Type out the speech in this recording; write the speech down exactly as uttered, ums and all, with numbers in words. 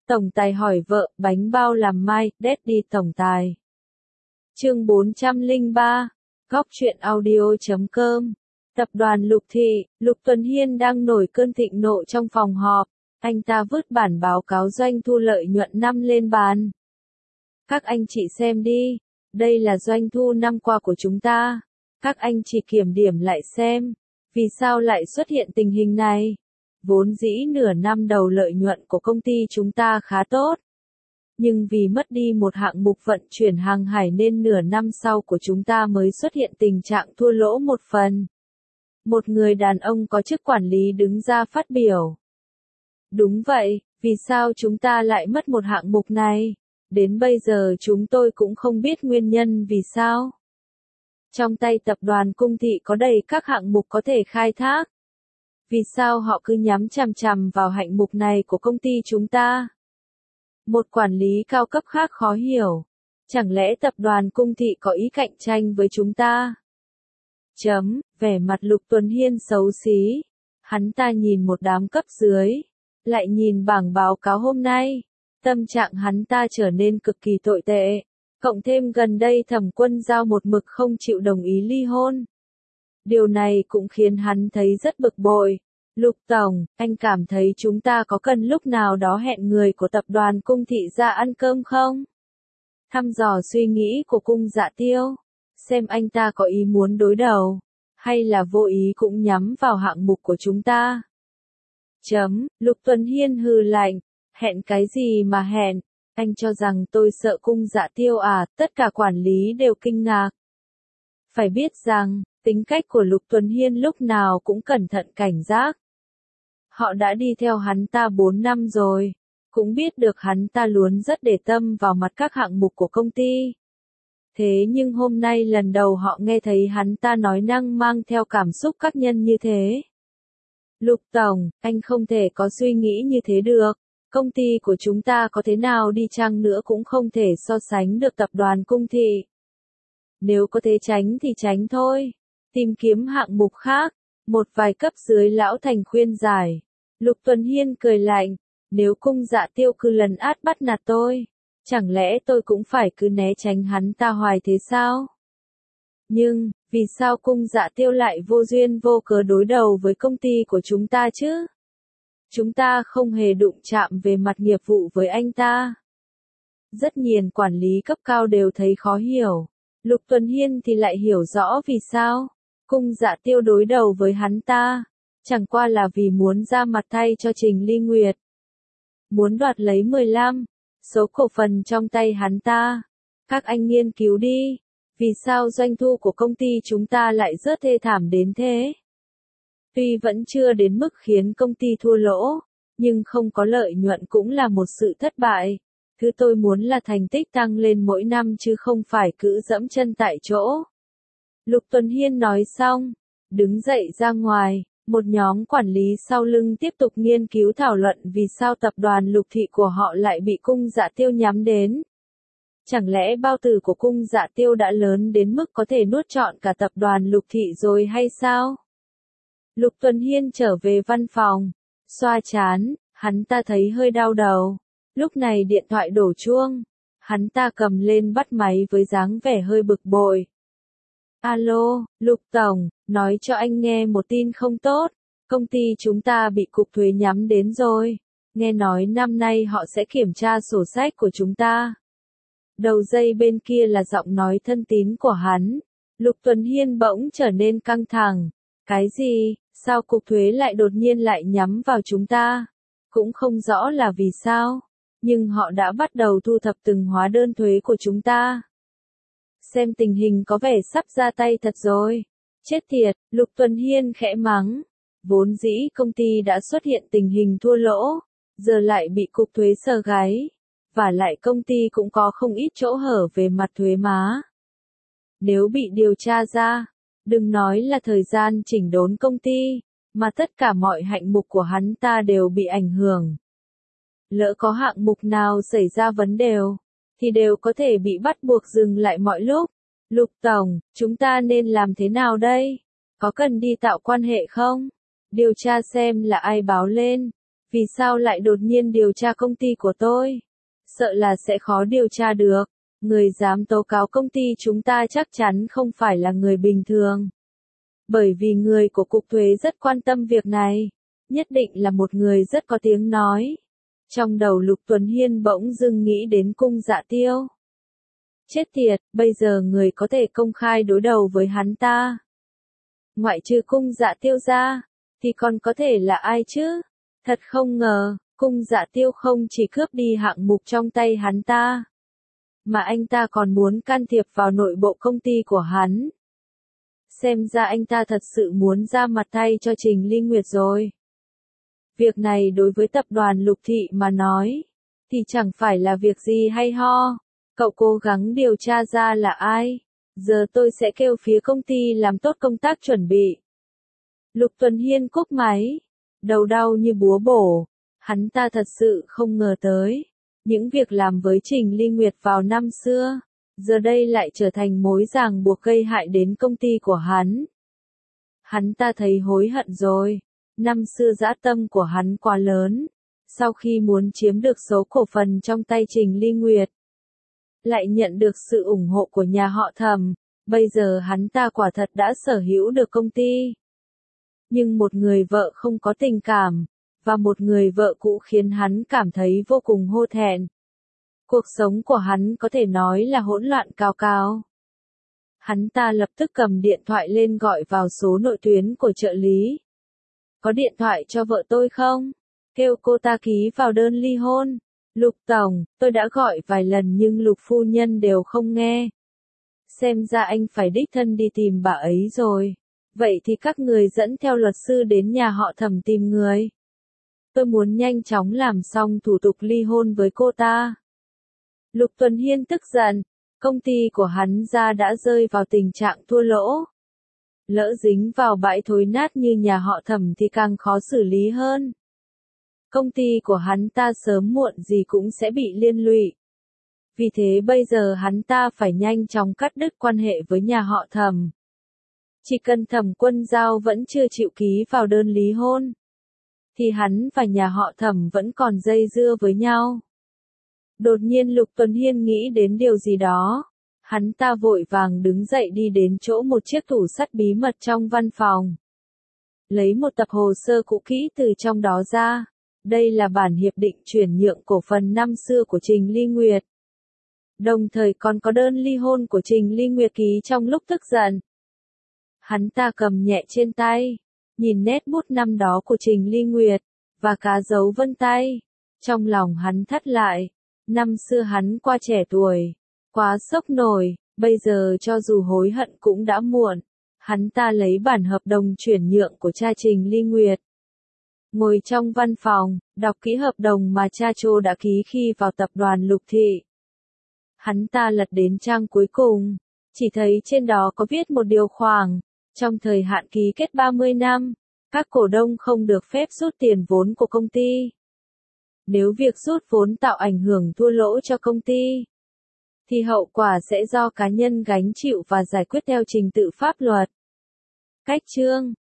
Tổng tài hỏi vợ, bánh bao làm mai, Daddy tổng tài. Chương bốn trăm lẻ ba, Góc truyện audio chấm com. Tập đoàn Lục Thị, Lục Tuần Hiên đang nổi cơn thịnh nộ trong phòng họp. Anh ta vứt bản báo cáo doanh thu lợi nhuận năm lên bàn. Các anh chị xem đi, đây là doanh thu năm qua của chúng ta. Các anh chị kiểm điểm lại xem, vì sao lại xuất hiện tình hình này? Vốn dĩ nửa năm đầu lợi nhuận của công ty chúng ta khá tốt. Nhưng vì mất đi một hạng mục vận chuyển hàng hải nên nửa năm sau của chúng ta mới xuất hiện tình trạng thua lỗ một phần. Một người đàn ông có chức quản lý đứng ra phát biểu. Đúng vậy, vì sao chúng ta lại mất một hạng mục này? Đến bây giờ chúng tôi cũng không biết nguyên nhân vì sao. Trong tay tập đoàn Cung Thị có đầy các hạng mục có thể khai thác. Vì sao họ cứ nhắm chằm chằm vào hạng mục này của công ty chúng ta? Một quản lý cao cấp khác khó hiểu. Chẳng lẽ tập đoàn Cung Thị có ý cạnh tranh với chúng ta? Chấm, vẻ mặt Lục Tuần Hiên xấu xí. Hắn ta nhìn một đám cấp dưới, lại nhìn bảng báo cáo hôm nay. Tâm trạng hắn ta trở nên cực kỳ tồi tệ. Cộng thêm gần đây Thẩm Quân Giao một mực không chịu đồng ý ly hôn. Điều này cũng khiến hắn thấy rất bực bội. Lục Tổng, anh cảm thấy chúng ta có cần lúc nào đó hẹn người của tập đoàn Cung Thị ra ăn cơm không? Thăm dò suy nghĩ của Cung Dạ Tiêu. Xem anh ta có ý muốn đối đầu, hay là vô ý cũng nhắm vào hạng mục của chúng ta. Chấm, Lục Tuần Hiên hừ lạnh. Hẹn cái gì mà hẹn? Anh cho rằng tôi sợ Cung Dạ Tiêu à? Tất cả quản lý đều kinh ngạc. Phải biết rằng, tính cách của Lục Tuần Hiên lúc nào cũng cẩn thận cảnh giác. Họ đã đi theo hắn ta bốn năm rồi, cũng biết được hắn ta luôn rất để tâm vào mặt các hạng mục của công ty. Thế nhưng hôm nay lần đầu họ nghe thấy hắn ta nói năng mang theo cảm xúc các nhân như thế. Lục Tổng, anh không thể có suy nghĩ như thế được. Công ty của chúng ta có thế nào đi chăng nữa cũng không thể so sánh được tập đoàn Cung Thị. Nếu có thể tránh thì tránh thôi. Tìm kiếm hạng mục khác. Một vài cấp dưới lão thành khuyên giải. Lục Tuần Hiên cười lạnh. Nếu Cung Dạ Tiêu cứ lần át bắt nạt tôi, chẳng lẽ tôi cũng phải cứ né tránh hắn ta hoài thế sao? Nhưng, vì sao Cung Dạ Tiêu lại vô duyên vô cớ đối đầu với công ty của chúng ta chứ? Chúng ta không hề đụng chạm về mặt nghiệp vụ với anh ta. Rất nhiều quản lý cấp cao đều thấy khó hiểu. Lục Tuần Hiên thì lại hiểu rõ vì sao. Cung Dạ Tiêu đối đầu với hắn ta. Chẳng qua là vì muốn ra mặt thay cho Trình Ly Nguyệt. Muốn đoạt lấy mười lăm số cổ phần trong tay hắn ta. Các anh nghiên cứu đi. Vì sao doanh thu của công ty chúng ta lại rất thê thảm đến thế? Tuy vẫn chưa đến mức khiến công ty thua lỗ, nhưng không có lợi nhuận cũng là một sự thất bại. Thứ tôi muốn là thành tích tăng lên mỗi năm chứ không phải cứ dẫm chân tại chỗ. Lục Tuần Hiên nói xong, đứng dậy ra ngoài, một nhóm quản lý sau lưng tiếp tục nghiên cứu thảo luận vì sao tập đoàn Lục Thị của họ lại bị Cung Dạ Tiêu nhắm đến. Chẳng lẽ bao tử của Cung Dạ Tiêu đã lớn đến mức có thể nuốt trọn cả tập đoàn Lục Thị rồi hay sao? Lục Tuần Hiên trở về văn phòng, xoa trán, hắn ta thấy hơi đau đầu. Lúc này điện thoại đổ chuông, hắn ta cầm lên bắt máy với dáng vẻ hơi bực bội. Alo, Lục Tổng, nói cho anh nghe một tin không tốt, công ty chúng ta bị cục thuế nhắm đến rồi, nghe nói năm nay họ sẽ kiểm tra sổ sách của chúng ta. Đầu dây bên kia là giọng nói thân tín của hắn. Lục Tuần Hiên bỗng trở nên căng thẳng. Cái gì? Sao cục thuế lại đột nhiên lại nhắm vào chúng ta? Cũng không rõ là vì sao, nhưng họ đã bắt đầu thu thập từng hóa đơn thuế của chúng ta. Xem tình hình có vẻ sắp ra tay thật rồi. Chết tiệt, Lục Tuần Hiên khẽ mắng. Vốn dĩ công ty đã xuất hiện tình hình thua lỗ, giờ lại bị cục thuế sờ gáy. Và lại công ty cũng có không ít chỗ hở về mặt thuế má. Nếu bị điều tra ra, đừng nói là thời gian chỉnh đốn công ty, mà tất cả mọi hạng mục của hắn ta đều bị ảnh hưởng. Lỡ có hạng mục nào xảy ra vấn đề, thì đều có thể bị bắt buộc dừng lại mọi lúc. Lục Tổng, chúng ta nên làm thế nào đây? Có cần đi tạo quan hệ không? Điều tra xem là ai báo lên. Vì sao lại đột nhiên điều tra công ty của tôi? Sợ là sẽ khó điều tra được. Người dám tố cáo công ty chúng ta chắc chắn không phải là người bình thường. Bởi vì người của Cục Thuế rất quan tâm việc này. Nhất định là một người rất có tiếng nói. Trong đầu Lục Tuấn Hiên bỗng dưng nghĩ đến Cung Dạ Tiêu. Chết tiệt, bây giờ người có thể công khai đối đầu với hắn ta. Ngoại trừ Cung Dạ Tiêu ra, thì còn có thể là ai chứ? Thật không ngờ, Cung Dạ Tiêu không chỉ cướp đi hạng mục trong tay hắn ta, mà anh ta còn muốn can thiệp vào nội bộ công ty của hắn. Xem ra anh ta thật sự muốn ra mặt thay cho Trình Ly Nguyệt rồi. Việc này đối với tập đoàn Lục Thị mà nói, thì chẳng phải là việc gì hay ho. Cậu cố gắng điều tra ra là ai. Giờ tôi sẽ kêu phía công ty làm tốt công tác chuẩn bị. Lục Tuấn Hiên cúp máy. Đầu đau như búa bổ. Hắn ta thật sự không ngờ tới. Những việc làm với Trình Ly Nguyệt vào năm xưa, giờ đây lại trở thành mối ràng buộc gây hại đến công ty của hắn. Hắn ta thấy hối hận rồi. Năm xưa dã tâm của hắn quá lớn. Sau khi muốn chiếm được số cổ phần trong tay Trình Ly Nguyệt, lại nhận được sự ủng hộ của nhà họ Thẩm, bây giờ hắn ta quả thật đã sở hữu được công ty. Nhưng một người vợ không có tình cảm, và một người vợ cũ khiến hắn cảm thấy vô cùng hổ thẹn. Cuộc sống của hắn có thể nói là hỗn loạn cao cao. Hắn ta lập tức cầm điện thoại lên gọi vào số nội tuyến của trợ lý. Có điện thoại cho vợ tôi không? Kêu cô ta ký vào đơn ly hôn. Lục tổng, tôi đã gọi vài lần nhưng Lục phu nhân đều không nghe. Xem ra anh phải đích thân đi tìm bà ấy rồi. Vậy thì các người dẫn theo luật sư đến nhà họ Thẩm tìm người. Tôi muốn nhanh chóng làm xong thủ tục ly hôn với cô ta. Lục Tuấn Hiên tức giận, công ty của hắn ra đã rơi vào tình trạng thua lỗ. Lỡ dính vào bãi thối nát như nhà họ Thẩm thì càng khó xử lý hơn. Công ty của hắn ta sớm muộn gì cũng sẽ bị liên lụy. Vì thế bây giờ hắn ta phải nhanh chóng cắt đứt quan hệ với nhà họ Thẩm. Chỉ cần Thẩm Quân Giao vẫn chưa chịu ký vào đơn lý hôn, thì hắn và nhà họ Thẩm vẫn còn dây dưa với nhau. Đột nhiên Lục Tuấn Hiên nghĩ đến điều gì đó. Hắn ta vội vàng đứng dậy đi đến chỗ một chiếc tủ sắt bí mật trong văn phòng. Lấy một tập hồ sơ cũ kỹ từ trong đó ra. Đây là bản hiệp định chuyển nhượng cổ phần năm xưa của Trình Ly Nguyệt. Đồng thời còn có đơn ly hôn của Trình Ly Nguyệt ký trong lúc tức giận. Hắn ta cầm nhẹ trên tay, nhìn nét bút năm đó của Trình Ly Nguyệt, và cá dấu vân tay. Trong lòng hắn thắt lại, năm xưa hắn qua trẻ tuổi, quá sốc nổi, bây giờ cho dù hối hận cũng đã muộn. Hắn ta lấy bản hợp đồng chuyển nhượng của cha Trình Ly Nguyệt. Ngồi trong văn phòng, đọc kỹ hợp đồng mà cha Trô đã ký khi vào tập đoàn Lục Thị. Hắn ta lật đến trang cuối cùng, chỉ thấy trên đó có viết một điều khoản, trong thời hạn ký kết ba mươi năm, các cổ đông không được phép rút tiền vốn của công ty. Nếu việc rút vốn tạo ảnh hưởng thua lỗ cho công ty, thì hậu quả sẽ do cá nhân gánh chịu và giải quyết theo trình tự pháp luật. Cách chương